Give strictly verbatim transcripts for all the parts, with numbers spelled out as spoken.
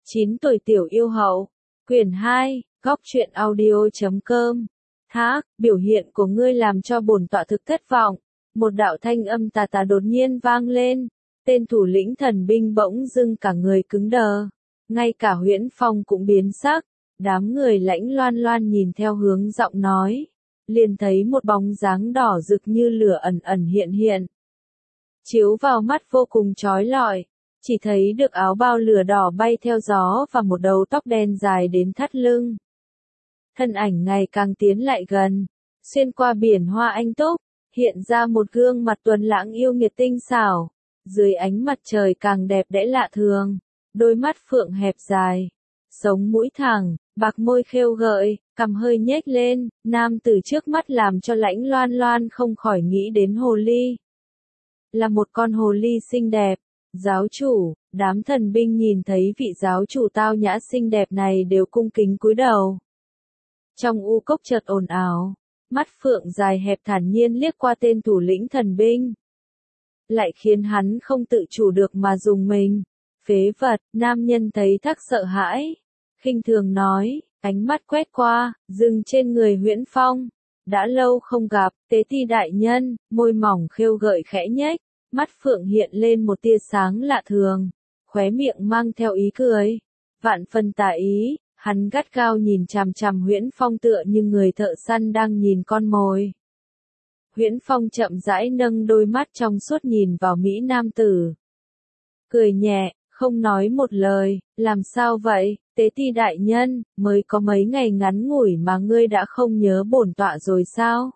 chín tuổi tiểu yêu hậu. Quyển hai, góc truyện audio chấm com. Thác, biểu hiện của ngươi làm cho bổn tọa thực thất vọng. Một đạo thanh âm tà tà đột nhiên vang lên. Tên thủ lĩnh thần binh bỗng dưng cả người cứng đờ. Ngay cả Huyễn Phong cũng biến sắc. Đám người Lãnh Loan Loan nhìn theo hướng giọng nói. Liền thấy một bóng dáng đỏ rực như lửa ẩn ẩn hiện hiện. Chiếu vào mắt vô cùng chói lọi. Chỉ thấy được áo bao lửa đỏ bay theo gió và một đầu tóc đen dài đến thắt lưng. Thân ảnh ngày càng tiến lại gần, xuyên qua biển hoa anh túc, hiện ra một gương mặt tuấn lãng yêu nghiệt tinh xảo, dưới ánh mặt trời càng đẹp đẽ lạ thường, đôi mắt phượng hẹp dài, sống mũi thẳng, bạc môi khêu gợi, cằm hơi nhếch lên, nam tử trước mắt làm cho Lãnh Loan Loan không khỏi nghĩ đến hồ ly. Là một con hồ ly xinh đẹp. Giáo chủ, đám thần binh nhìn thấy vị giáo chủ tao nhã xinh đẹp này đều cung kính cúi đầu. Trong u cốc chợt ồn ào, mắt phượng dài hẹp thản nhiên liếc qua tên thủ lĩnh thần binh. Lại khiến hắn không tự chủ được mà dùng mình. Phế vật, nam nhân thấy Thác sợ hãi. Khinh thường nói, ánh mắt quét qua, dừng trên người Huyễn Phong. Đã lâu không gặp, tế ti đại nhân, môi mỏng khêu gợi khẽ nhếch. Mắt phượng hiện lên một tia sáng lạ thường, khóe miệng mang theo ý cười. Vạn phần tà ý, hắn gắt gao nhìn chằm chằm Huyễn Phong tựa như người thợ săn đang nhìn con mồi. Huyễn Phong chậm rãi nâng đôi mắt trong suốt nhìn vào Mỹ nam tử. Cười nhẹ, không nói một lời, làm sao vậy, tế ti đại nhân, mới có mấy ngày ngắn ngủi mà ngươi đã không nhớ bổn tọa rồi sao?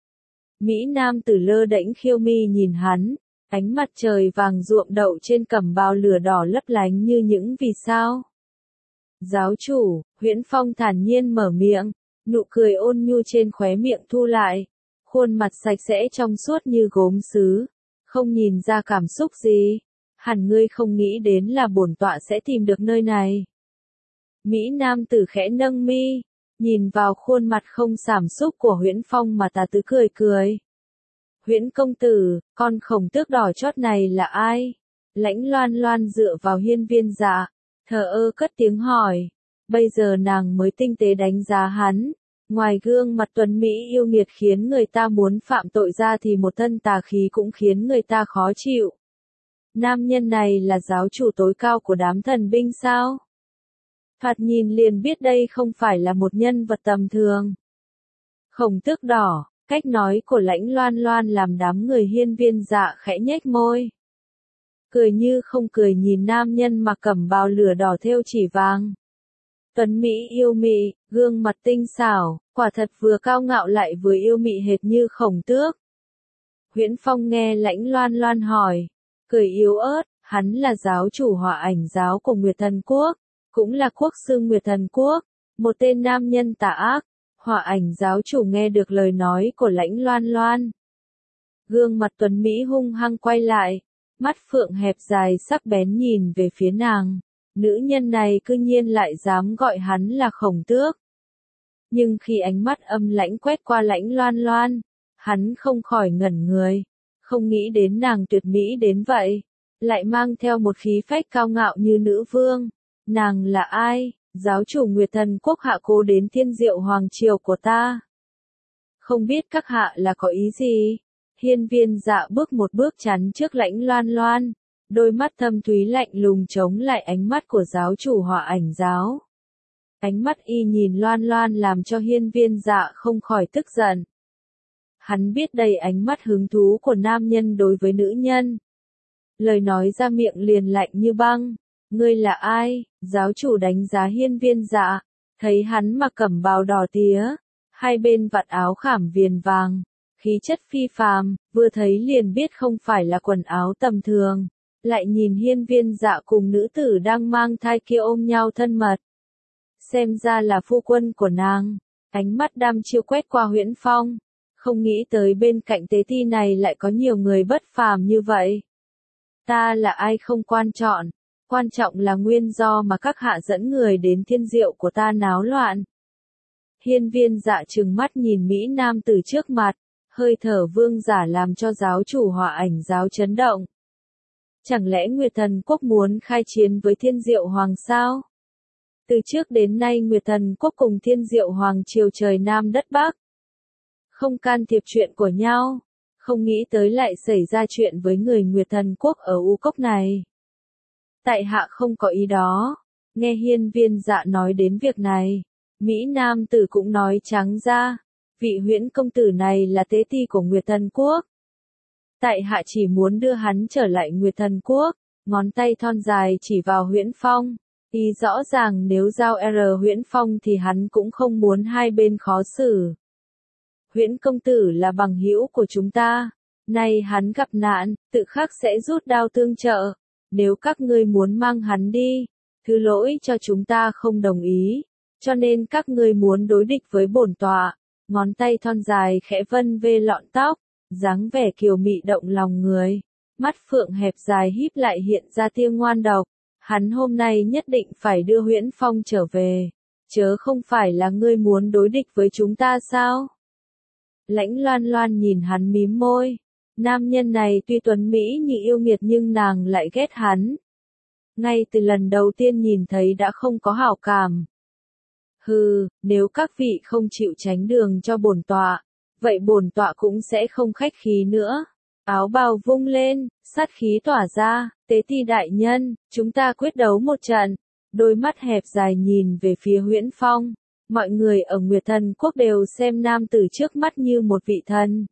Mỹ nam tử lơ đễnh khiêu mi nhìn hắn. Ánh mặt trời vàng ruộm đậu trên cẩm bào lửa đỏ lấp lánh như những vì sao. Giáo chủ, Huyễn Phong thản nhiên mở miệng, nụ cười ôn nhu trên khóe miệng thu lại, khuôn mặt sạch sẽ trong suốt như gốm sứ, không nhìn ra cảm xúc gì, hẳn ngươi không nghĩ đến là bổn tọa sẽ tìm được nơi này. Mỹ nam tử khẽ nâng mi, nhìn vào khuôn mặt không cảm xúc của Huyễn Phong mà tà tứ cười cười. Huyễn công tử, con khổng tước đỏ chót này là ai? Lãnh Loan Loan dựa vào hiên viên dạ, thờ ơ cất tiếng hỏi. Bây giờ nàng mới tinh tế đánh giá hắn. Ngoài gương mặt tuấn Mỹ yêu nghiệt khiến người ta muốn phạm tội ra thì một thân tà khí cũng khiến người ta khó chịu. Nam nhân này là giáo chủ tối cao của đám thần binh sao? Thoạt nhìn liền biết đây không phải là một nhân vật tầm thường. Khổng tước đỏ. Cách nói của Lãnh Loan Loan làm đám người hiên viên dạ khẽ nhếch môi. Cười như không cười nhìn nam nhân mặc cẩm bào lửa đỏ thêu chỉ vàng. Tuấn Mỹ yêu mị, gương mặt tinh xảo, quả thật vừa cao ngạo lại vừa yêu mị hệt như khổng tước. Huyễn Phong nghe Lãnh Loan Loan hỏi, cười yếu ớt, hắn là giáo chủ Hỏa Ảnh giáo của Nguyệt Thần Quốc, cũng là quốc sư Nguyệt Thần Quốc, một tên nam nhân tà ác. Hỏa Ảnh giáo chủ nghe được lời nói của Lãnh Loan Loan. Gương mặt tuấn Mỹ hung hăng quay lại, mắt phượng hẹp dài sắc bén nhìn về phía nàng. Nữ nhân này cư nhiên lại dám gọi hắn là khổng tước. Nhưng khi ánh mắt âm lãnh quét qua Lãnh Loan Loan, hắn không khỏi ngẩn người, không nghĩ đến nàng tuyệt mỹ đến vậy, lại mang theo một khí phách cao ngạo như nữ vương. Nàng là ai? Giáo chủ Nguyệt Thần Quốc hạ cố đến Thiên Diệu Hoàng Triều của ta. Không biết các hạ là có ý gì? Hiên viên dạ bước một bước chắn trước Lãnh Loan Loan, đôi mắt thâm thúy lạnh lùng chống lại ánh mắt của giáo chủ Hỏa Ảnh giáo. Ánh mắt y nhìn Loan Loan làm cho hiên viên dạ không khỏi tức giận. Hắn biết đầy ánh mắt hứng thú của nam nhân đối với nữ nhân. Lời nói ra miệng liền lạnh như băng. Ngươi là ai? Giáo chủ đánh giá hiên viên dạ, thấy hắn mặc cẩm bào đỏ tía, hai bên vạt áo khảm viền vàng, khí chất phi phàm, vừa thấy liền biết không phải là quần áo tầm thường, lại nhìn hiên viên dạ cùng nữ tử đang mang thai kia ôm nhau thân mật. Xem ra là phu quân của nàng, ánh mắt đăm chiêu quét qua Huyễn Phong, không nghĩ tới bên cạnh tế ti này lại có nhiều người bất phàm như vậy. Ta là ai không quan trọng. Quan trọng là nguyên do mà các hạ dẫn người đến thiên diệu của ta náo loạn. Hiên viên dạ trừng mắt nhìn Mỹ nam tử trước mặt, hơi thở vương giả làm cho giáo chủ Hỏa Ảnh giáo chấn động. Chẳng lẽ Nguyệt Thần Quốc muốn khai chiến với Thiên Diệu Hoàng sao? Từ trước đến nay Nguyệt Thần Quốc cùng Thiên Diệu Hoàng Triều trời Nam đất Bắc không can thiệp chuyện của nhau, không nghĩ tới lại xảy ra chuyện với người Nguyệt Thần Quốc ở U Cốc này. Tại hạ không có ý đó, nghe Hiên Viên Dạ nói đến việc này, Mỹ Nam tử cũng nói trắng ra, vị Huyễn công tử này là tế ti của Nguyệt Thần Quốc. Tại hạ chỉ muốn đưa hắn trở lại Nguyệt Thần Quốc, ngón tay thon dài chỉ vào Huyễn Phong, ý rõ ràng nếu giao R Huyễn Phong thì hắn cũng không muốn hai bên khó xử. Huyễn công tử là bằng hữu của chúng ta, nay hắn gặp nạn, tự khắc sẽ rút đao tương trợ, nếu các ngươi muốn mang hắn đi, thứ lỗi cho chúng ta không đồng ý, cho nên các ngươi muốn đối địch với bổn tọa. Ngón tay thon dài khẽ vân vê lọn tóc, dáng vẻ kiều mị động lòng người, mắt phượng hẹp dài híp lại hiện ra tia ngoan độc, hắn hôm nay nhất định phải đưa Huyễn Phong trở về, chớ không phải là ngươi muốn đối địch với chúng ta sao? Lãnh Loan Loan nhìn hắn mím môi, nam nhân này tuy tuấn mỹ như yêu nghiệt nhưng nàng lại ghét hắn. Ngay từ lần đầu tiên nhìn thấy đã không có hảo cảm. Hừ, nếu các vị không chịu tránh đường cho bổn tọa, vậy bổn tọa cũng sẽ không khách khí nữa. Áo bào vung lên, sát khí tỏa ra, tế ti đại nhân, chúng ta quyết đấu một trận. Đôi mắt hẹp dài nhìn về phía Huyễn Phong, mọi người ở Nguyệt Thần Quốc đều xem nam tử trước mắt như một vị thần.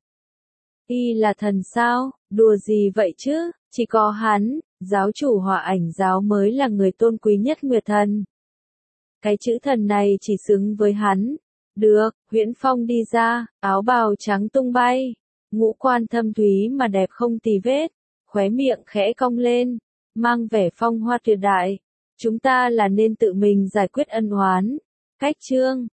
Y là thần sao, đùa gì vậy chứ, chỉ có hắn, giáo chủ Hỏa Ảnh giáo mới là người tôn quý nhất Nguyệt Thần. Cái chữ thần này chỉ xứng với hắn. Được, Huyễn Phong đi ra, áo bào trắng tung bay, ngũ quan thâm thúy mà đẹp không tì vết, khóe miệng khẽ cong lên, mang vẻ phong hoa tuyệt đại. Chúng ta là nên tự mình giải quyết ân oán. Cách chương